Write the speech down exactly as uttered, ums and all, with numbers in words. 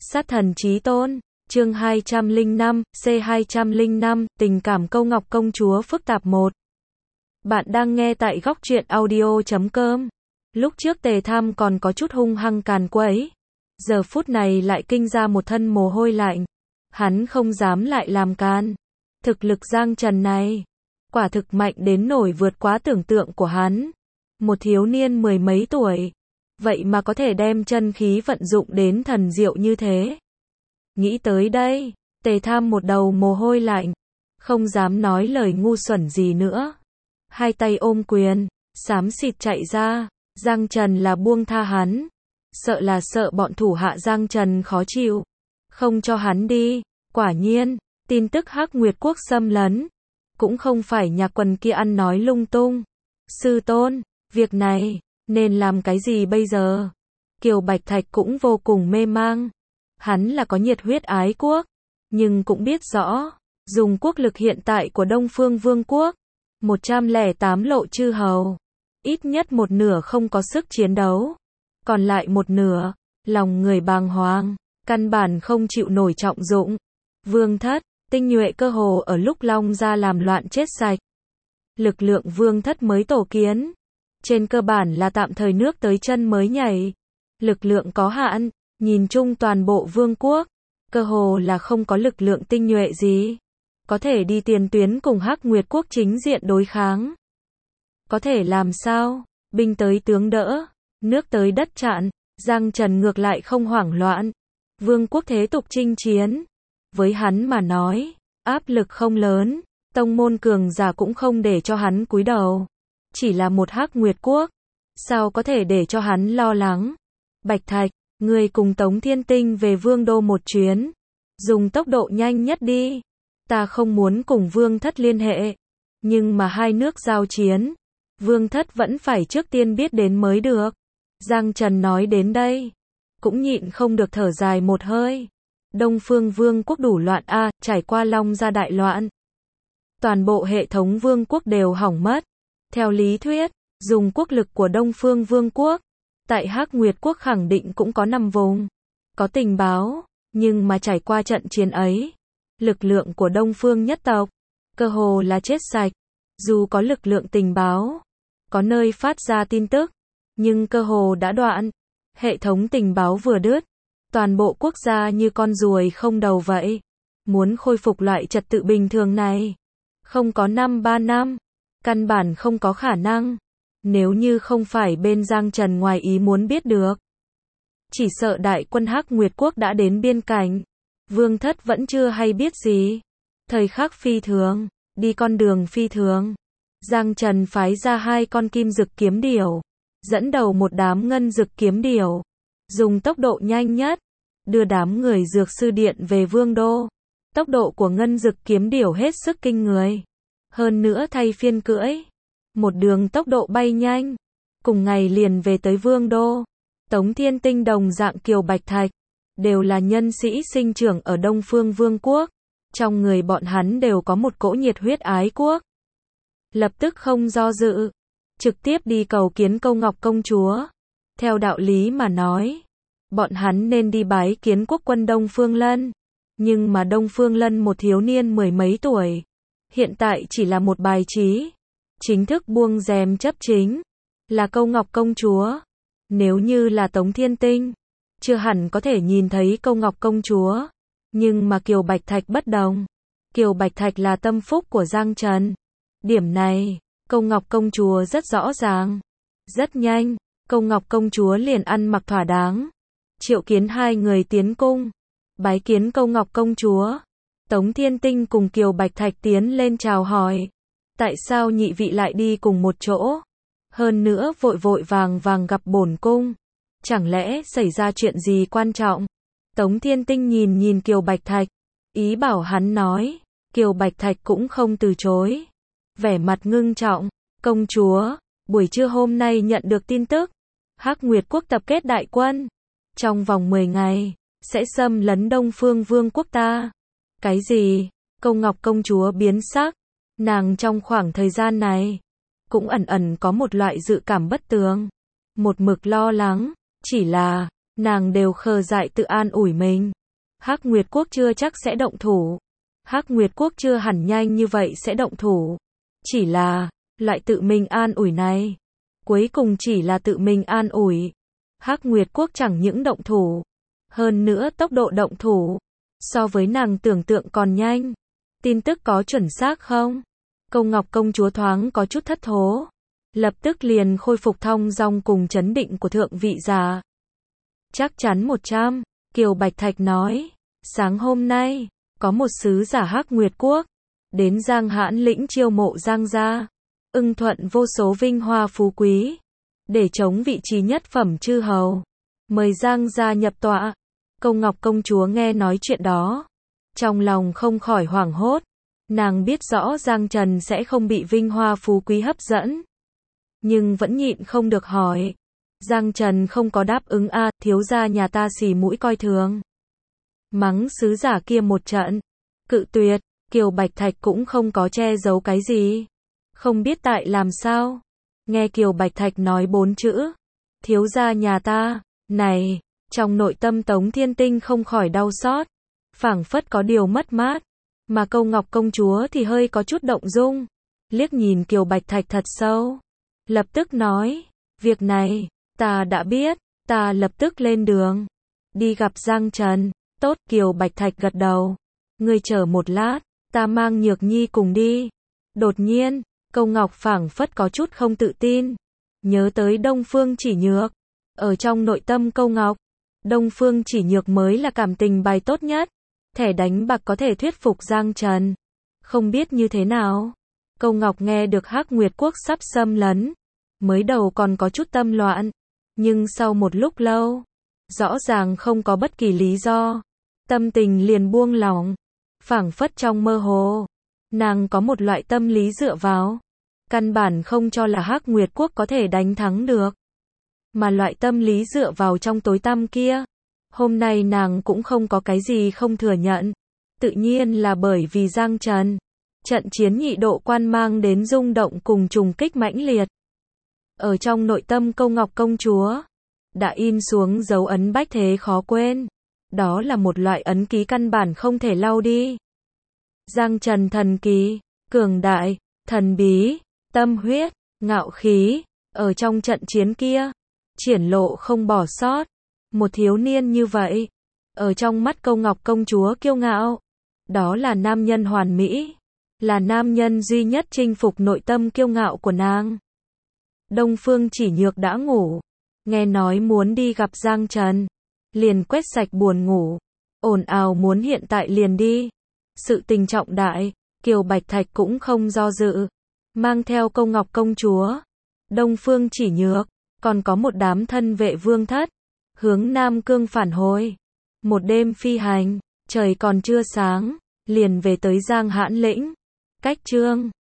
Sát thần chí tôn, chương hai trăm lẻ năm, C hai trăm lẻ năm, tình cảm Câu Ngọc công chúa phức tạp một. Bạn đang nghe tại góc truyện audio chấm com. Lúc trước Tề Tham còn có chút hung hăng càn quấy, giờ phút này lại kinh ra một thân mồ hôi lạnh. Hắn không dám lại làm can. Thực lực Giang Trần này, quả thực mạnh đến nổi vượt quá tưởng tượng của hắn. Một thiếu niên mười mấy tuổi, vậy mà có thể đem chân khí vận dụng đến thần diệu như thế. Nghĩ tới đây, Tề Tham một đầu mồ hôi lạnh, không dám nói lời ngu xuẩn gì nữa. Hai tay ôm quyền, xám xịt chạy ra. Giang Trần là buông tha hắn, sợ là sợ bọn thủ hạ Giang Trần khó chịu, không cho hắn đi. Quả nhiên, tin tức Hắc Nguyệt Quốc xâm lấn, cũng không phải nhà quần kia ăn nói lung tung. Sư tôn, việc này, nên làm cái gì bây giờ? Kiều Bạch Thạch cũng vô cùng mê mang. Hắn là có nhiệt huyết ái quốc, nhưng cũng biết rõ, dùng quốc lực hiện tại của Đông Phương Vương quốc, một trăm lẻ tám lộ chư hầu, ít nhất một nửa không có sức chiến đấu, còn lại một nửa, lòng người bàng hoàng, căn bản không chịu nổi trọng dụng. Vương thất, tinh nhuệ cơ hồ ở lúc Long gia làm loạn chết sạch. Lực lượng vương thất mới tổ kiến, trên cơ bản là tạm thời nước tới chân mới nhảy. Lực lượng có hạn, nhìn chung toàn bộ vương quốc, cơ hồ là không có lực lượng tinh nhuệ gì có thể đi tiền tuyến cùng Hắc Nguyệt Quốc chính diện đối kháng. Có thể làm sao? Binh tới tướng đỡ, nước tới đất chặn. Giang Trần ngược lại không hoảng loạn. Vương quốc thế tục chinh chiến, với hắn mà nói, áp lực không lớn, tông môn cường giả cũng không để cho hắn cúi đầu. Chỉ là một Hắc Nguyệt Quốc, sao có thể để cho hắn lo lắng? Bạch Thạch, người cùng Tống Thiên Tinh về Vương đô một chuyến, dùng tốc độ nhanh nhất đi. Ta không muốn cùng Vương thất liên hệ, nhưng mà hai nước giao chiến, Vương thất vẫn phải trước tiên biết đến mới được. Giang Trần nói đến đây, cũng nhịn không được thở dài một hơi. Đông Phương Vương quốc đủ loạn a, trải qua Long gia đại loạn, toàn bộ hệ thống vương quốc đều hỏng mất. Theo lý thuyết, dùng quốc lực của Đông Phương Vương quốc, tại Hắc Nguyệt Quốc khẳng định cũng có năm vùng, có tình báo, nhưng mà trải qua trận chiến ấy, lực lượng của Đông Phương nhất tộc, cơ hồ là chết sạch. Dù có lực lượng tình báo, có nơi phát ra tin tức, nhưng cơ hồ đã đoạn. Hệ thống tình báo vừa đứt, toàn bộ quốc gia như con ruồi không đầu vậy. Muốn khôi phục loại trật tự bình thường này, không có năm ba năm, căn bản không có khả năng. Nếu như không phải bên Giang Trần ngoài ý muốn biết được, chỉ sợ đại quân Hắc Nguyệt Quốc đã đến biên cảnh. Vương thất vẫn chưa hay biết gì. Thời khắc phi thường, đi con đường phi thường, Giang Trần phái ra hai con kim dực kiếm điểu, dẫn đầu một đám ngân dực kiếm điểu, dùng tốc độ nhanh nhất, đưa đám người dược sư điện về Vương đô. Tốc độ của ngân dực kiếm điểu hết sức kinh người, hơn nữa thay phiên cưỡi, một đường tốc độ bay nhanh, cùng ngày liền về tới Vương đô. Tống Thiên Tinh đồng dạng Kiều Bạch Thạch, đều là nhân sĩ sinh trưởng ở Đông Phương Vương quốc, trong người bọn hắn đều có một cỗ nhiệt huyết ái quốc. Lập tức không do dự, trực tiếp đi cầu kiến Câu Ngọc công chúa. Theo đạo lý mà nói, bọn hắn nên đi bái kiến quốc quân Đông Phương Lân, nhưng mà Đông Phương Lân một thiếu niên mười mấy tuổi, hiện tại chỉ là một bài trí. Chính thức buông rèm chấp chính là Câu Ngọc công chúa. Nếu như là Tống Thiên Tinh, chưa hẳn có thể nhìn thấy Câu Ngọc công chúa, nhưng mà Kiều Bạch Thạch bất đồng. Kiều Bạch Thạch là tâm phúc của Giang Trần. Điểm này, Câu Ngọc công chúa rất rõ ràng. Rất nhanh, Câu Ngọc công chúa liền ăn mặc thỏa đáng, triệu kiến hai người tiến cung, bái kiến Câu Ngọc công chúa. Tống Thiên Tinh cùng Kiều Bạch Thạch tiến lên chào hỏi. Tại sao nhị vị lại đi cùng một chỗ? Hơn nữa vội vội vàng vàng gặp bổn cung, chẳng lẽ xảy ra chuyện gì quan trọng? Tống Thiên Tinh nhìn nhìn Kiều Bạch Thạch, ý bảo hắn nói. Kiều Bạch Thạch cũng không từ chối, vẻ mặt ngưng trọng. Công chúa, buổi trưa hôm nay nhận được tin tức, Hắc Nguyệt Quốc tập kết đại quân, trong vòng mười ngày, sẽ xâm lấn Đông Phương Vương quốc ta. Cái gì? Câu Ngọc công chúa biến sắc, nàng trong khoảng thời gian này, cũng ẩn ẩn có một loại dự cảm bất tường, một mực lo lắng, chỉ là, nàng đều khờ dại tự an ủi mình. Hắc Nguyệt Quốc chưa chắc sẽ động thủ. Hắc Nguyệt Quốc chưa hẳn nhanh như vậy sẽ động thủ. Chỉ là, loại tự mình an ủi này, cuối cùng chỉ là tự mình an ủi. Hắc Nguyệt Quốc chẳng những động thủ, hơn nữa tốc độ động thủ, so với nàng tưởng tượng còn nhanh. Tin tức có chuẩn xác không? Câu Ngọc công chúa thoáng có chút thất thố. Lập tức liền khôi phục thong dong cùng chấn định của thượng vị giả. Chắc chắn một trăm, Kiều Bạch Thạch nói. Sáng hôm nay, có một sứ giả Hắc Nguyệt Quốc, đến Giang Hãn lĩnh chiêu mộ Giang gia, ưng thuận vô số vinh hoa phú quý, để chống vị trí nhất phẩm chư hầu, mời Giang gia nhập tọa. Câu Ngọc công chúa nghe nói chuyện đó, trong lòng không khỏi hoảng hốt. Nàng biết rõ Giang Trần sẽ không bị vinh hoa phú quý hấp dẫn, nhưng vẫn nhịn không được hỏi. Giang Trần không có đáp ứng a, à, thiếu gia nhà ta xì mũi coi thường. Mắng sứ giả kia một trận, cự tuyệt. Kiều Bạch Thạch cũng không có che giấu cái gì, không biết tại làm sao. Nghe Kiều Bạch Thạch nói bốn chữ, thiếu gia nhà ta, này, trong nội tâm Tống Thiên Tinh không khỏi đau xót, phảng phất có điều mất mát, mà Câu Ngọc công chúa thì hơi có chút động dung, liếc nhìn Kiều Bạch Thạch thật sâu, lập tức nói, việc này, ta đã biết, ta lập tức lên đường, đi gặp Giang Trần. Tốt, Kiều Bạch Thạch gật đầu, ngươi chờ một lát, ta mang Nhược Nhi cùng đi. Đột nhiên, Câu Ngọc phảng phất có chút không tự tin, nhớ tới Đông Phương Chỉ Nhược. Ở trong nội tâm Câu Ngọc, Đông Phương Chỉ Nhược mới là cảm tình bài tốt nhất, thẻ đánh bạc có thể thuyết phục Giang Trần. Không biết như thế nào, Câu Ngọc nghe được Hắc Nguyệt Quốc sắp xâm lấn, mới đầu còn có chút tâm loạn, nhưng sau một lúc lâu, rõ ràng không có bất kỳ lý do, tâm tình liền buông lỏng, phảng phất trong mơ hồ, nàng có một loại tâm lý dựa vào, căn bản không cho là Hắc Nguyệt Quốc có thể đánh thắng được. Mà loại tâm lý dựa vào trong tối tăm kia, hôm nay nàng cũng không có cái gì không thừa nhận, tự nhiên là bởi vì Giang Trần. Trận chiến nhị độ quan mang đến rung động cùng trùng kích mãnh liệt. Ở trong nội tâm Câu Ngọc công chúa, đã in xuống dấu ấn bách thế khó quên. Đó là một loại ấn ký căn bản không thể lau đi. Giang Trần thần kỳ, cường đại, thần bí, tâm huyết, ngạo khí, ở trong trận chiến kia, triển lộ không bỏ sót. Một thiếu niên như vậy, ở trong mắt Câu Ngọc công chúa kiêu ngạo, đó là nam nhân hoàn mỹ, là nam nhân duy nhất chinh phục nội tâm kiêu ngạo của nàng. Đông Phương Chỉ Nhược đã ngủ, nghe nói muốn đi gặp Giang Trần, liền quét sạch buồn ngủ, ồn ào muốn hiện tại liền đi. Sự tình trọng đại, Kiều Bạch Thạch cũng không do dự, mang theo Câu Ngọc công chúa, Đông Phương Chỉ Nhược, còn có một đám thân vệ vương thất, hướng Nam Cương phản hồi. Một đêm phi hành, trời còn chưa sáng, liền về tới Giang Hãn lĩnh. Cách chương